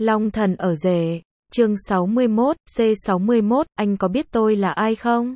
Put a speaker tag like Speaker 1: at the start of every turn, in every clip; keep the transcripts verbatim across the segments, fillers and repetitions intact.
Speaker 1: Long thần ở rể, chương sáu mươi mốt, C sáu mươi mốt, anh có biết tôi là ai không?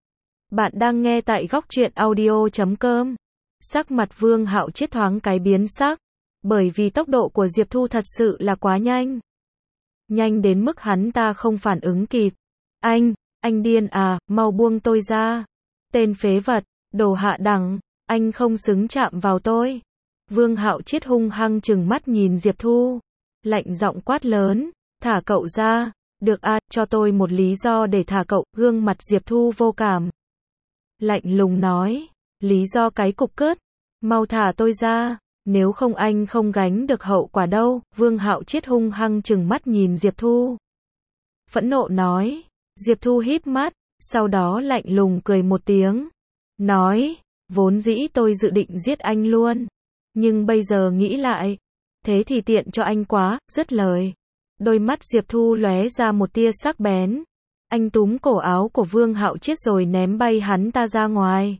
Speaker 1: Bạn đang nghe tại góc truyện audio chấm com. Sắc mặt Vương Hạo Triết thoáng cái biến sắc, bởi vì tốc độ của Diệp Thu thật sự là quá nhanh. Nhanh đến mức hắn ta không phản ứng kịp. Anh, anh điên à, mau buông tôi ra. Tên phế vật, đồ hạ đẳng, anh không xứng chạm vào tôi. Vương Hạo Triết hung hăng trừng mắt nhìn Diệp Thu, lạnh giọng quát lớn, thả cậu ra. Được à, cho tôi một lý do để thả cậu. Gương mặt Diệp Thu vô cảm, lạnh lùng nói, lý do cái cục cớt, mau thả tôi ra, nếu không anh không gánh được hậu quả đâu. Vương Hạo Triết hung hăng trừng mắt nhìn Diệp Thu, phẫn nộ nói. Diệp Thu híp mắt, sau đó lạnh lùng cười một tiếng, nói, vốn dĩ tôi dự định giết anh luôn, nhưng bây giờ nghĩ lại, thế thì tiện cho anh quá. Dứt lời, đôi mắt Diệp Thu lóe ra một tia sắc bén, anh túm cổ áo của Vương Hạo Triết rồi ném bay hắn ta ra ngoài.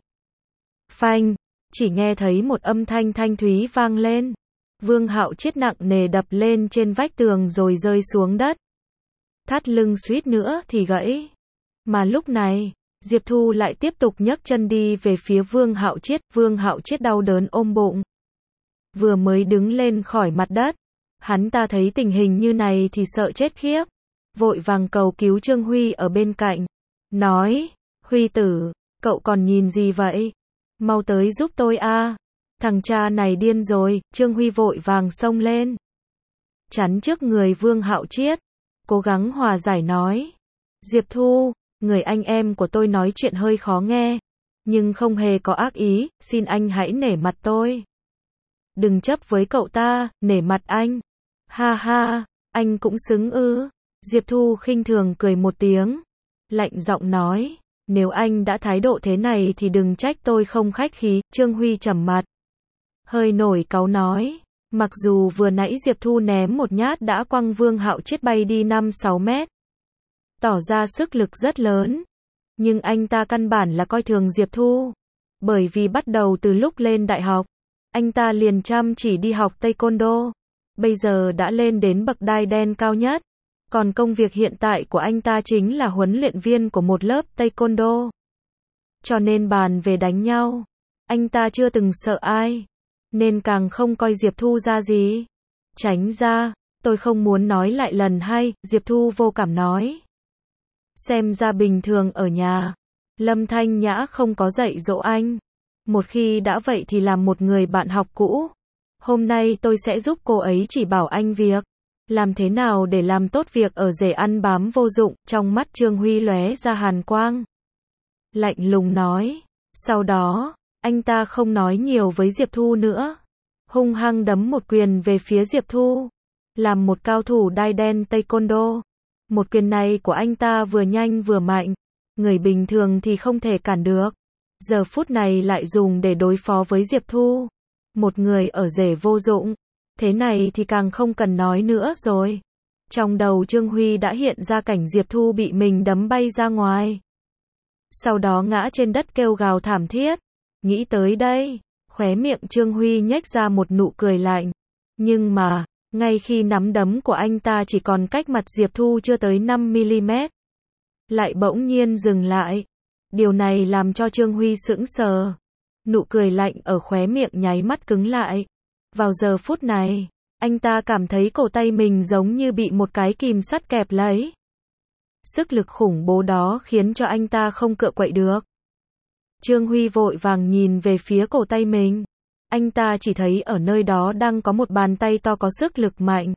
Speaker 1: Phanh, chỉ nghe thấy một âm thanh thanh thúy vang lên. Vương Hạo Triết nặng nề đập lên trên vách tường rồi rơi xuống đất. Thắt lưng suýt nữa thì gãy. Mà lúc này, Diệp Thu lại tiếp tục nhấc chân đi về phía Vương Hạo Triết. Vương Hạo Triết đau đớn ôm bụng, vừa mới đứng lên khỏi mặt đất, hắn ta thấy tình hình như này thì sợ chết khiếp, vội vàng cầu cứu Trương Huy ở bên cạnh, nói, Huy tử, cậu còn nhìn gì vậy? Mau tới giúp tôi a, thằng cha này điên rồi. Trương Huy vội vàng xông lên, chắn trước người Vương Hạo Triết, cố gắng hòa giải nói, Diệp Thu, người anh em của tôi nói chuyện hơi khó nghe, nhưng không hề có ác ý, xin anh hãy nể mặt tôi. Đừng chấp với cậu ta, nể mặt anh. Ha ha, anh cũng xứng ư. Diệp Thu khinh thường cười một tiếng, lạnh giọng nói, nếu anh đã thái độ thế này thì đừng trách tôi không khách khí. Trương Huy trầm mặt, hơi nổi cáu nói, mặc dù vừa nãy Diệp Thu ném một nhát đã quăng Vương Hạo Triết bay đi năm sáu mét, tỏ ra sức lực rất lớn, nhưng anh ta căn bản là coi thường Diệp Thu, bởi vì bắt đầu từ lúc lên đại học, anh ta liền chăm chỉ đi học Taekwondo, bây giờ đã lên đến bậc đai đen cao nhất, còn công việc hiện tại của anh ta chính là huấn luyện viên của một lớp Taekwondo. Cho nên bàn về đánh nhau, anh ta chưa từng sợ ai, nên càng không coi Diệp Thu ra gì. Tránh ra, tôi không muốn nói lại lần hai. Diệp Thu vô cảm nói, xem ra bình thường ở nhà, Lâm Thanh Nhã không có dạy dỗ anh. Một khi đã vậy thì làm một người bạn học cũ. Hôm nay tôi sẽ giúp cô ấy chỉ bảo anh việc làm thế nào để làm tốt việc ở rể ăn bám vô dụng. Trong mắt Trương Huy lóe ra hàn quang, lạnh lùng nói. Sau đó, anh ta không nói nhiều với Diệp Thu nữa, hung hăng đấm một quyền về phía Diệp Thu. Làm một cao thủ đai đen Taekwondo, một quyền này của anh ta vừa nhanh vừa mạnh, người bình thường thì không thể cản được. Giờ phút này lại dùng để đối phó với Diệp Thu, một người ở rể vô dụng, thế này thì càng không cần nói nữa rồi. Trong đầu Trương Huy đã hiện ra cảnh Diệp Thu bị mình đấm bay ra ngoài, sau đó ngã trên đất kêu gào thảm thiết. Nghĩ tới đây, khóe miệng Trương Huy nhếch ra một nụ cười lạnh, nhưng mà, ngay khi nắm đấm của anh ta chỉ còn cách mặt Diệp Thu chưa tới năm mi-li-mét, lại bỗng nhiên dừng lại. Điều này làm cho Trương Huy sững sờ, nụ cười lạnh ở khóe miệng nháy mắt cứng lại. Vào giờ phút này, anh ta cảm thấy cổ tay mình giống như bị một cái kìm sắt kẹp lấy. Sức lực khủng bố đó khiến cho anh ta không cựa quậy được. Trương Huy vội vàng nhìn về phía cổ tay mình. Anh ta chỉ thấy ở nơi đó đang có một bàn tay to có sức lực mạnh.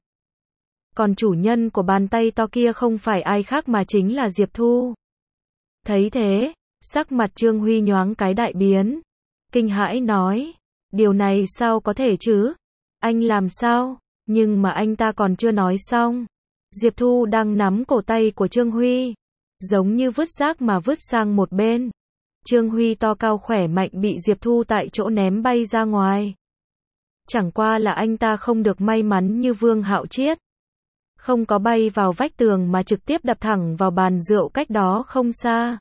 Speaker 1: Còn chủ nhân của bàn tay to kia không phải ai khác mà chính là Diệp Thu. Thấy thế, sắc mặt Trương Huy nhoáng cái đại biến, kinh hãi nói, điều này sao có thể chứ? Anh làm sao? Nhưng mà anh ta còn chưa nói xong, Diệp Thu đang nắm cổ tay của Trương Huy, giống như vứt rác mà vứt sang một bên. Trương Huy to cao khỏe mạnh bị Diệp Thu tại chỗ ném bay ra ngoài. Chẳng qua là anh ta không được may mắn như Vương Hạo Triết, không có bay vào vách tường mà trực tiếp đập thẳng vào bàn rượu cách đó không xa.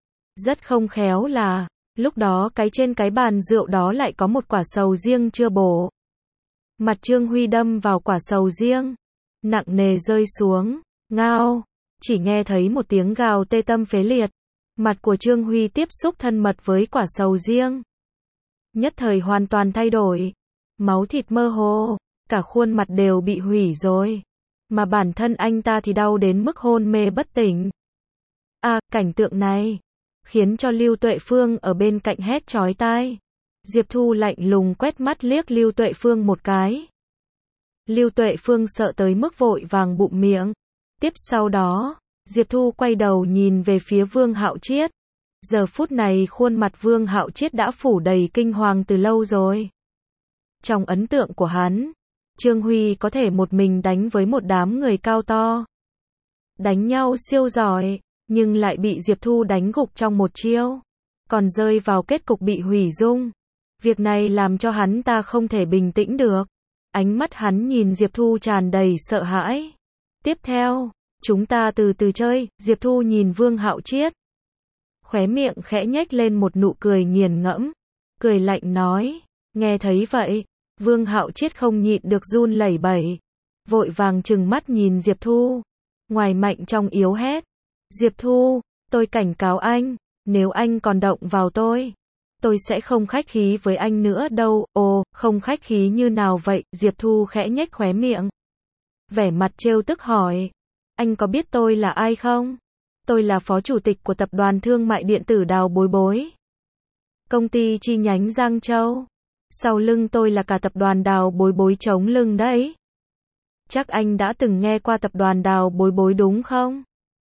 Speaker 1: Rất không khéo là, lúc đó cái trên cái bàn rượu đó lại có một quả sầu riêng chưa bổ. Mặt Trương Huy đâm vào quả sầu riêng, nặng nề rơi xuống. Ngao, chỉ nghe thấy một tiếng gào tê tâm phế liệt. Mặt của Trương Huy tiếp xúc thân mật với quả sầu riêng. Nhất thời hoàn toàn thay đổi. Máu thịt mơ hồ, cả khuôn mặt đều bị hủy rồi. Mà bản thân anh ta thì đau đến mức hôn mê bất tỉnh. À, cảnh tượng này khiến cho Lưu Tuệ Phương ở bên cạnh hét chói tai. Diệp Thu lạnh lùng quét mắt liếc Lưu Tuệ Phương một cái. Lưu Tuệ Phương sợ tới mức vội vàng bụm miệng. Tiếp sau đó, Diệp Thu quay đầu nhìn về phía Vương Hạo Triết. Giờ phút này khuôn mặt Vương Hạo Triết đã phủ đầy kinh hoàng từ lâu rồi. Trong ấn tượng của hắn, Trương Huy có thể một mình đánh với một đám người cao to. Đánh nhau siêu giỏi, nhưng lại bị Diệp Thu đánh gục trong một chiêu. Còn rơi vào kết cục bị hủy dung. Việc này làm cho hắn ta không thể bình tĩnh được. Ánh mắt hắn nhìn Diệp Thu tràn đầy sợ hãi. Tiếp theo, chúng ta từ từ chơi. Diệp Thu nhìn Vương Hạo Triết. Khóe miệng khẽ nhếch lên một nụ cười nghiền ngẫm. Cười lạnh nói. Nghe thấy vậy, Vương Hạo Triết không nhịn được run lẩy bẩy. Vội vàng trừng mắt nhìn Diệp Thu. Ngoài mạnh trong yếu hét. Diệp Thu, tôi cảnh cáo anh. Nếu anh còn động vào tôi, tôi sẽ không khách khí với anh nữa đâu. Ồ, không khách khí như nào vậy? Diệp Thu khẽ nhếch khóe miệng. Vẻ mặt trêu tức hỏi. Anh có biết tôi là ai không? Tôi là phó chủ tịch của tập đoàn thương mại điện tử Đào Bối Bối. Công ty chi nhánh Giang Châu. Sau lưng tôi là cả tập đoàn Đào Bối Bối chống lưng đấy. Chắc anh đã từng nghe qua tập đoàn Đào Bối Bối đúng không?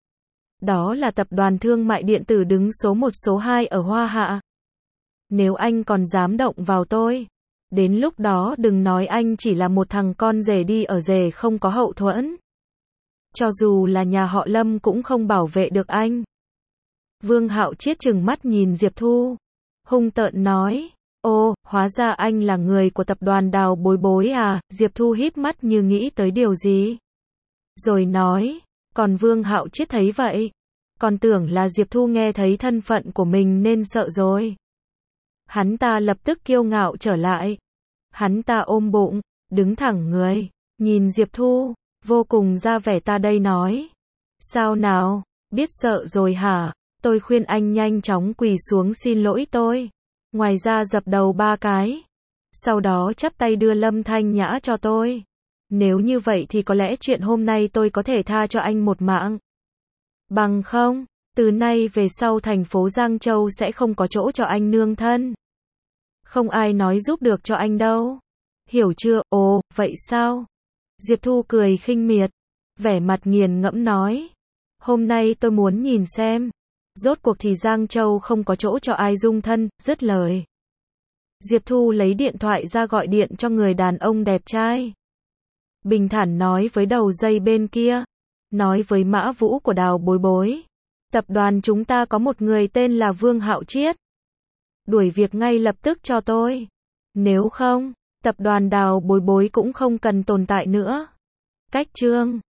Speaker 1: Đó là tập đoàn thương mại điện tử đứng số một số hai ở Hoa Hạ. Nếu anh còn dám động vào tôi, đến lúc đó đừng nói anh chỉ là một thằng con rể đi ở rể không có hậu thuẫn. Cho dù là nhà họ Lâm cũng không bảo vệ được anh. Vương Hạo Triết trừng mắt nhìn Diệp Thu. Hung tợn nói. Ô, hóa ra anh là người của tập đoàn Đào Bối Bối à? Diệp Thu híp mắt như nghĩ tới điều gì. Rồi nói. Còn Vương Hạo Triết thấy vậy. Còn tưởng là Diệp Thu nghe thấy thân phận của mình nên sợ rồi. Hắn ta lập tức kiêu ngạo trở lại. Hắn ta ôm bụng, đứng thẳng người, nhìn Diệp Thu, vô cùng ra vẻ ta đây nói. Sao nào, biết sợ rồi hả? Tôi khuyên anh nhanh chóng quỳ xuống xin lỗi tôi. Ngoài ra dập đầu ba cái. Sau đó chắp tay đưa Lâm Thanh Nhã cho tôi. Nếu như vậy thì có lẽ chuyện hôm nay tôi có thể tha cho anh một mạng. Bằng không, từ nay về sau thành phố Giang Châu sẽ không có chỗ cho anh nương thân. Không ai nói giúp được cho anh đâu. Hiểu chưa? Ồ, vậy sao? Diệp Thu cười khinh miệt, vẻ mặt nghiền ngẫm nói. Hôm nay tôi muốn nhìn xem. Rốt cuộc thì Giang Châu không có chỗ cho ai dung thân, dứt lời. Diệp Thu lấy điện thoại ra gọi điện cho người đàn ông đẹp trai. Bình thản nói với đầu dây bên kia. Nói với Mã Vũ của Đào Bối Bối. Tập đoàn chúng ta có một người tên là Vương Hạo Triết. Đuổi việc ngay lập tức cho tôi. Nếu không, tập đoàn Đào Bối Bối cũng không cần tồn tại nữa. Cách chương